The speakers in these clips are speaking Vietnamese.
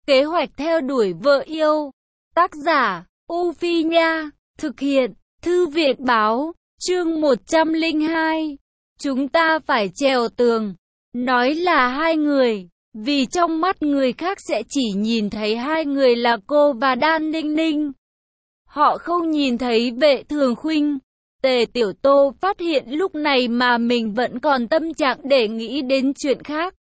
Kế hoạch theo đuổi vợ yêu. Tác giả, U Phi Nha. Thực hiện, Thư viện Báo. Chương 102. Chúng ta phải trèo tường. Nói là hai người, vì trong mắt người khác sẽ chỉ nhìn thấy hai người là cô và Đan Ninh Ninh. Họ không nhìn thấy Vệ Thường Khuynh. Tề Tiểu Tô phát hiện lúc này mà mình vẫn còn tâm trạng để nghĩ đến chuyện khác.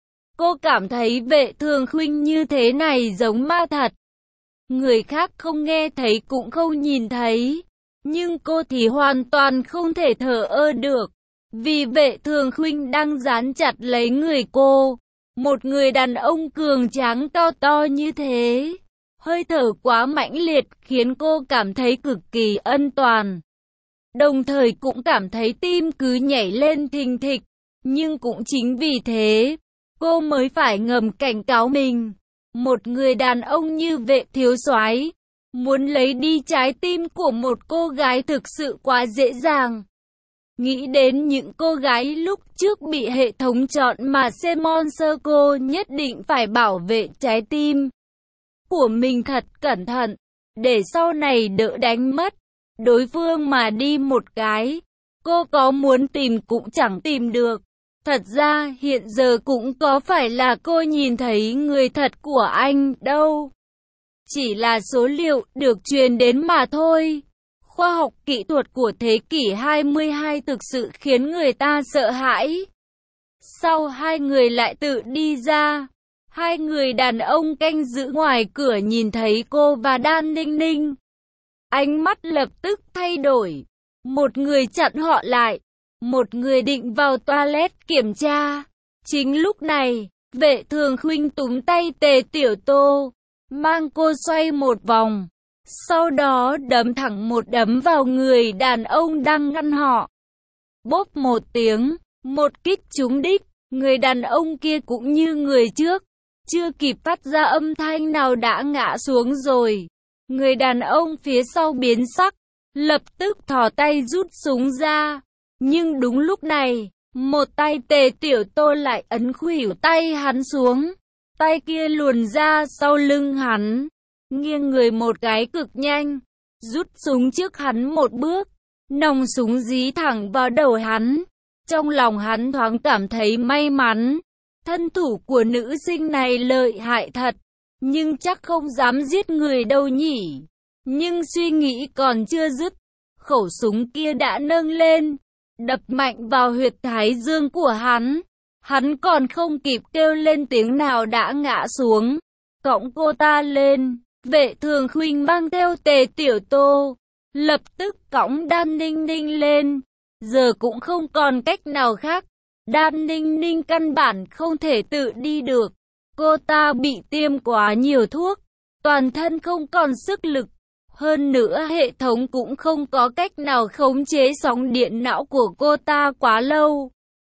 Cô cảm thấy Vệ Thường Khuynh như thế này giống ma thật. Người khác không nghe thấy cũng không nhìn thấy. Nhưng cô thì hoàn toàn không thể thờ ơ được. Vì Vệ Thường Khuynh đang dán chặt lấy người cô. Một người đàn ông cường tráng cao to như thế. Hơi thở quá mãnh liệt khiến cô cảm thấy cực kỳ an toàn. Đồng thời cũng cảm thấy tim cứ nhảy lên thình thịch. Nhưng cũng chính vì thế, cô mới phải ngầm cảnh cáo mình. Một người đàn ông như Vệ thiếu soái muốn lấy đi trái tim của một cô gái thực sự quá dễ dàng. Nghĩ đến những cô gái lúc trước bị hệ thống chọn mà Semon Sơ cô nhất định phải bảo vệ trái tim của mình thật cẩn thận, để sau này đỡ đánh mất đối phương mà đi một cái. Cô có muốn tìm cũng chẳng tìm được. Thật ra hiện giờ cũng có phải là cô nhìn thấy người thật của anh đâu. Chỉ là số liệu được truyền đến mà thôi. Khoa học kỹ thuật của thế kỷ 22 thực sự khiến người ta sợ hãi. Sau hai người lại tự đi ra. Hai người đàn ông canh giữ ngoài cửa nhìn thấy cô và Đan Ninh Ninh. Ánh mắt lập tức thay đổi. Một người chặn họ lại. Một người định vào toilet kiểm tra. Chính lúc này, Vệ Thường Khuynh túm tay Tề Tiểu Tô, mang cô xoay một vòng. Sau đó đấm thẳng một đấm vào người đàn ông đang ngăn họ. Bốp một tiếng, một kích trúng đích. Người đàn ông kia cũng như người trước, chưa kịp phát ra âm thanh nào đã ngã xuống rồi. Người đàn ông phía sau biến sắc, lập tức thò tay rút súng ra. Nhưng đúng lúc này, một tay Tề Tiểu Tô lại ấn khuỷu tay hắn xuống. Tay kia luồn ra sau lưng hắn, nghiêng người một cái cực nhanh, rút súng trước hắn một bước. Nòng súng dí thẳng vào đầu hắn. Trong lòng hắn thoáng cảm thấy may mắn. Thân thủ của nữ sinh này lợi hại thật, nhưng chắc không dám giết người đâu nhỉ. Nhưng suy nghĩ còn chưa dứt, khẩu súng kia đã nâng lên, đập mạnh vào huyệt thái dương của hắn. Hắn còn không kịp kêu lên tiếng nào đã ngã xuống. Cõng cô ta lên, Vệ Thường Khuynh mang theo Tề Tiểu Tô, lập tức cõng Đan Ninh Ninh lên. Giờ cũng không còn cách nào khác. Đan Ninh Ninh căn bản không thể tự đi được. Cô ta bị tiêm quá nhiều thuốc, toàn thân không còn sức lực. Hơn nữa hệ thống cũng không có cách nào khống chế sóng điện não của cô ta quá lâu.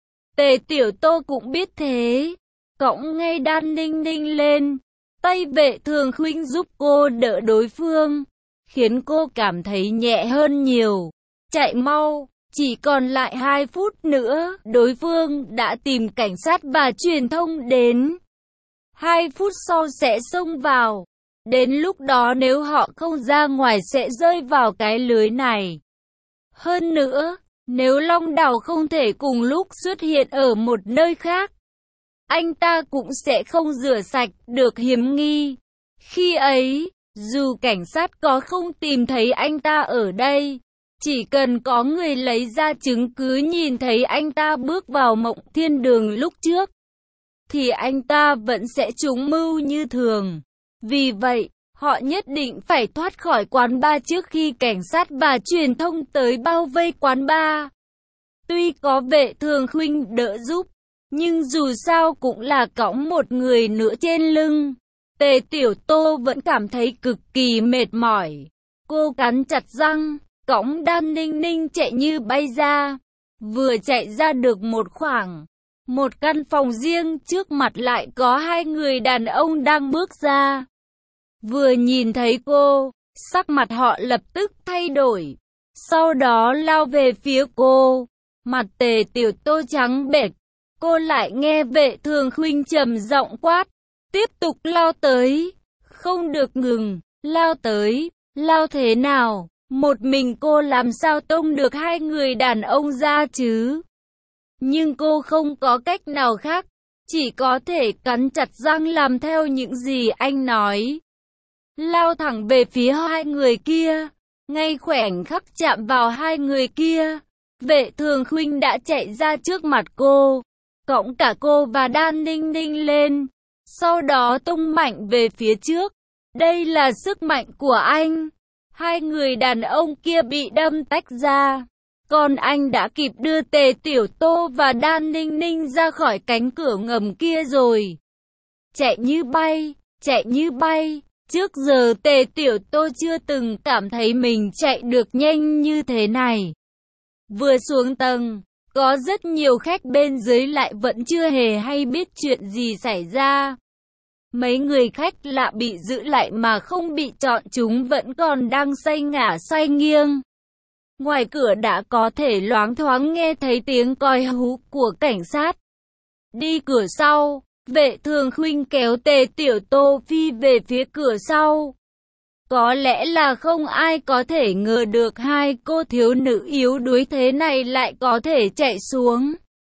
Tề Tiểu Tô cũng biết thế, cõng ngay Đan Ninh Ninh lên. Tay Vệ Thường Khuynh giúp cô đỡ đối phương, khiến cô cảm thấy nhẹ hơn nhiều. Chạy mau, chỉ còn lại 2 phút nữa, đối phương đã tìm cảnh sát và truyền thông đến. 2 phút sau sẽ xông vào. Đến lúc đó nếu họ không ra ngoài sẽ rơi vào cái lưới này. Hơn nữa, nếu Long Đào không thể cùng lúc xuất hiện ở một nơi khác, anh ta cũng sẽ không rửa sạch được hiểm nghi. Khi ấy, dù cảnh sát có không tìm thấy anh ta ở đây, chỉ cần có người lấy ra chứng cứ nhìn thấy anh ta bước vào Mộng Thiên Đường lúc trước, thì anh ta vẫn sẽ trúng mưu như thường. Vì vậy, họ nhất định phải thoát khỏi quán bar trước khi cảnh sát và truyền thông tới bao vây quán bar. Tuy có Vệ Thường Khuynh đỡ giúp, nhưng dù sao cũng là cõng một người nữa trên lưng. Tề Tiểu Tô vẫn cảm thấy cực kỳ mệt mỏi. Cô cắn chặt răng, cõng Đan Ninh Ninh chạy như bay ra. Vừa chạy ra được một khoảng, một căn phòng riêng trước mặt lại có 2 người đàn ông đang bước ra. Vừa nhìn thấy cô, sắc mặt họ lập tức thay đổi. Sau đó lao về phía cô. Mặt Tề Tiểu Tô trắng bệch. Cô lại nghe Vệ Thường Khuynh trầm giọng quát: tiếp tục lao tới, không được ngừng, lao tới, lao thế nào, một mình cô làm sao tông được hai người đàn ông ra chứ? Nhưng cô không có cách nào khác, chỉ có thể cắn chặt răng làm theo những gì anh nói. Lao thẳng về phía hai người kia, ngay khoảnh khắc chạm vào hai người kia, Vệ Thường Khuynh đã chạy ra trước mặt cô, cõng cả cô và Đan Ninh Ninh lên, sau đó tung mạnh về phía trước. Đây là sức mạnh của anh. Hai người đàn ông kia bị đâm tách ra, còn anh đã kịp đưa Tề Tiểu Tô và Đan Ninh Ninh ra khỏi cánh cửa ngầm kia rồi. Chạy như bay, chạy như bay. Trước giờ Tề Tiểu Tô chưa từng cảm thấy mình chạy được nhanh như thế này. Vừa xuống tầng, có rất nhiều khách bên dưới lại vẫn chưa hề hay biết chuyện gì xảy ra. Mấy người khách lạ bị giữ lại mà không bị chọn chúng vẫn còn đang say ngả xoay nghiêng. Ngoài cửa đã có thể loáng thoáng nghe thấy tiếng còi hú của cảnh sát. Đi cửa sau, Vệ Thường Khuynh kéo Tề Tiểu Tô phi về phía cửa sau. Có lẽ là không ai có thể ngờ được hai cô thiếu nữ yếu đuối thế này lại có thể chạy xuống.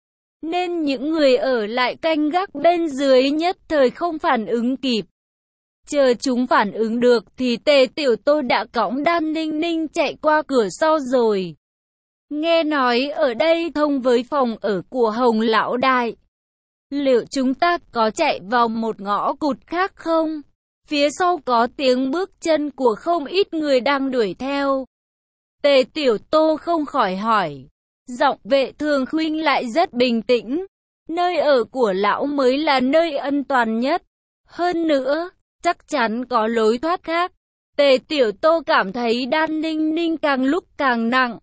Nên những người ở lại canh gác bên dưới nhất thời không phản ứng kịp. Chờ chúng phản ứng được thì Tề Tiểu Tô đã cõng Đan Ninh Ninh chạy qua cửa sau rồi. Nghe nói ở đây thông với phòng ở của Hồng Lão Đại. Liệu chúng ta có chạy vào một ngõ cụt khác không? Phía sau có tiếng bước chân của không ít người đang đuổi theo. Tề Tiểu Tô không khỏi hỏi. Giọng Vệ Thường Khuynh lại rất bình tĩnh. Nơi ở của lão mới là nơi an toàn nhất. Hơn nữa, chắc chắn có lối thoát khác. Tề Tiểu Tô cảm thấy Đan Ninh Ninh càng lúc càng nặng.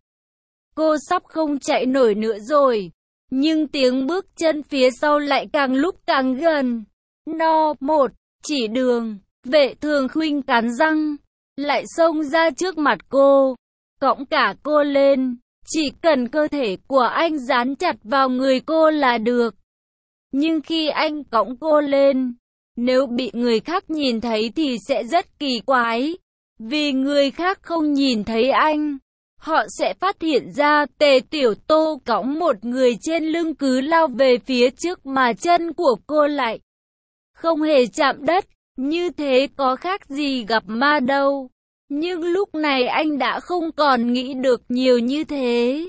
Cô sắp không chạy nổi nữa rồi. Nhưng tiếng bước chân phía sau lại càng lúc càng gần. Một, chỉ đường. Vệ Thường Khuynh cắn răng, lại xông ra trước mặt cô, cõng cả cô lên. Chỉ cần cơ thể của anh dán chặt vào người cô là được. Nhưng khi anh cõng cô lên, nếu bị người khác nhìn thấy thì sẽ rất kỳ quái. Vì người khác không nhìn thấy anh, họ sẽ phát hiện ra Tề Tiểu Tô cõng một người trên lưng cứ lao về phía trước mà chân của cô lại không hề chạm đất. Như thế có khác gì gặp ma đâu. Nhưng lúc này anh đã không còn nghĩ được nhiều như thế.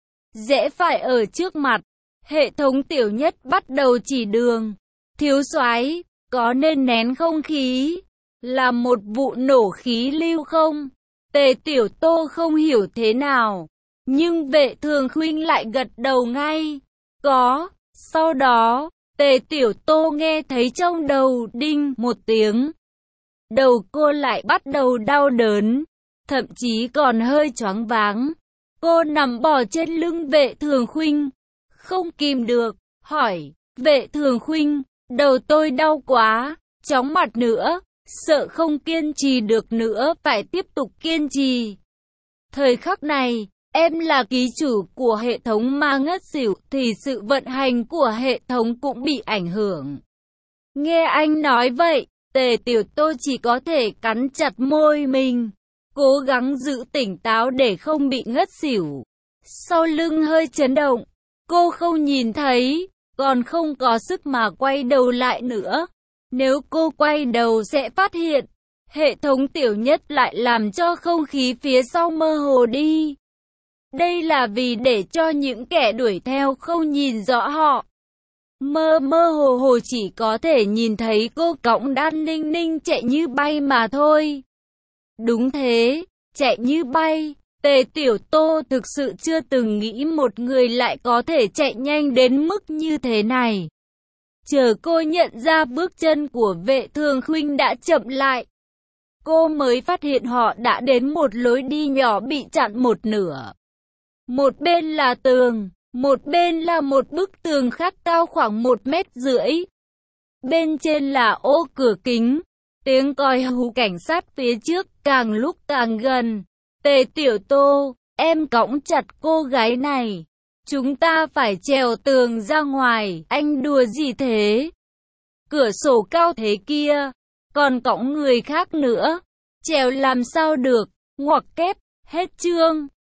Rẽ phải ở trước mặt, hệ thống tiểu nhất bắt đầu chỉ đường. Thiếu soái, có nên nén không khí, làm một vụ nổ khí lưu không? Tề Tiểu Tô không hiểu thế nào, nhưng Vệ Thường Khuynh lại gật đầu ngay. Có. Sau đó, Tề Tiểu Tô nghe thấy trong đầu đinh một tiếng. Đầu cô lại bắt đầu đau đớn, thậm chí còn hơi choáng váng. Cô nằm bò trên lưng Vệ Thường Khuynh, không kìm được, hỏi, Vệ Thường Khuynh, đầu tôi đau quá, chóng mặt nữa, sợ không kiên trì được nữa, phải tiếp tục kiên trì. Thời khắc này, em là ký chủ của hệ thống mà ngất xỉu thì sự vận hành của hệ thống cũng bị ảnh hưởng. Nghe anh nói vậy, Tề Tiểu Tô chỉ có thể cắn chặt môi mình, cố gắng giữ tỉnh táo để không bị ngất xỉu. Sau lưng hơi chấn động, cô không nhìn thấy, còn không có sức mà quay đầu lại nữa. Nếu cô quay đầu sẽ phát hiện, hệ thống tiểu nhất lại làm cho không khí phía sau mơ hồ đi. Đây là vì để cho những kẻ đuổi theo không nhìn rõ họ. Mơ hồ chỉ có thể nhìn thấy cô cõng Đan Ninh Ninh chạy như bay mà thôi. Đúng thế, chạy như bay. Tề Tiểu Tô thực sự chưa từng nghĩ một người lại có thể chạy nhanh đến mức như thế này. Chờ cô nhận ra bước chân của Vệ Thường Khuynh đã chậm lại, cô mới phát hiện họ đã đến một lối đi nhỏ bị chặn một nửa. Một bên là tường, một bên là một bức tường khác cao khoảng 1,5 mét. Bên trên là ô cửa kính. Tiếng còi hú cảnh sát phía trước càng lúc càng gần. Tề Tiểu Tô, em cõng chặt cô gái này. Chúng ta phải trèo tường ra ngoài, anh đùa gì thế? cửa sổ cao thế kia, còn cõng người khác nữa. Trèo làm sao được, ngoặc kép, hết chương.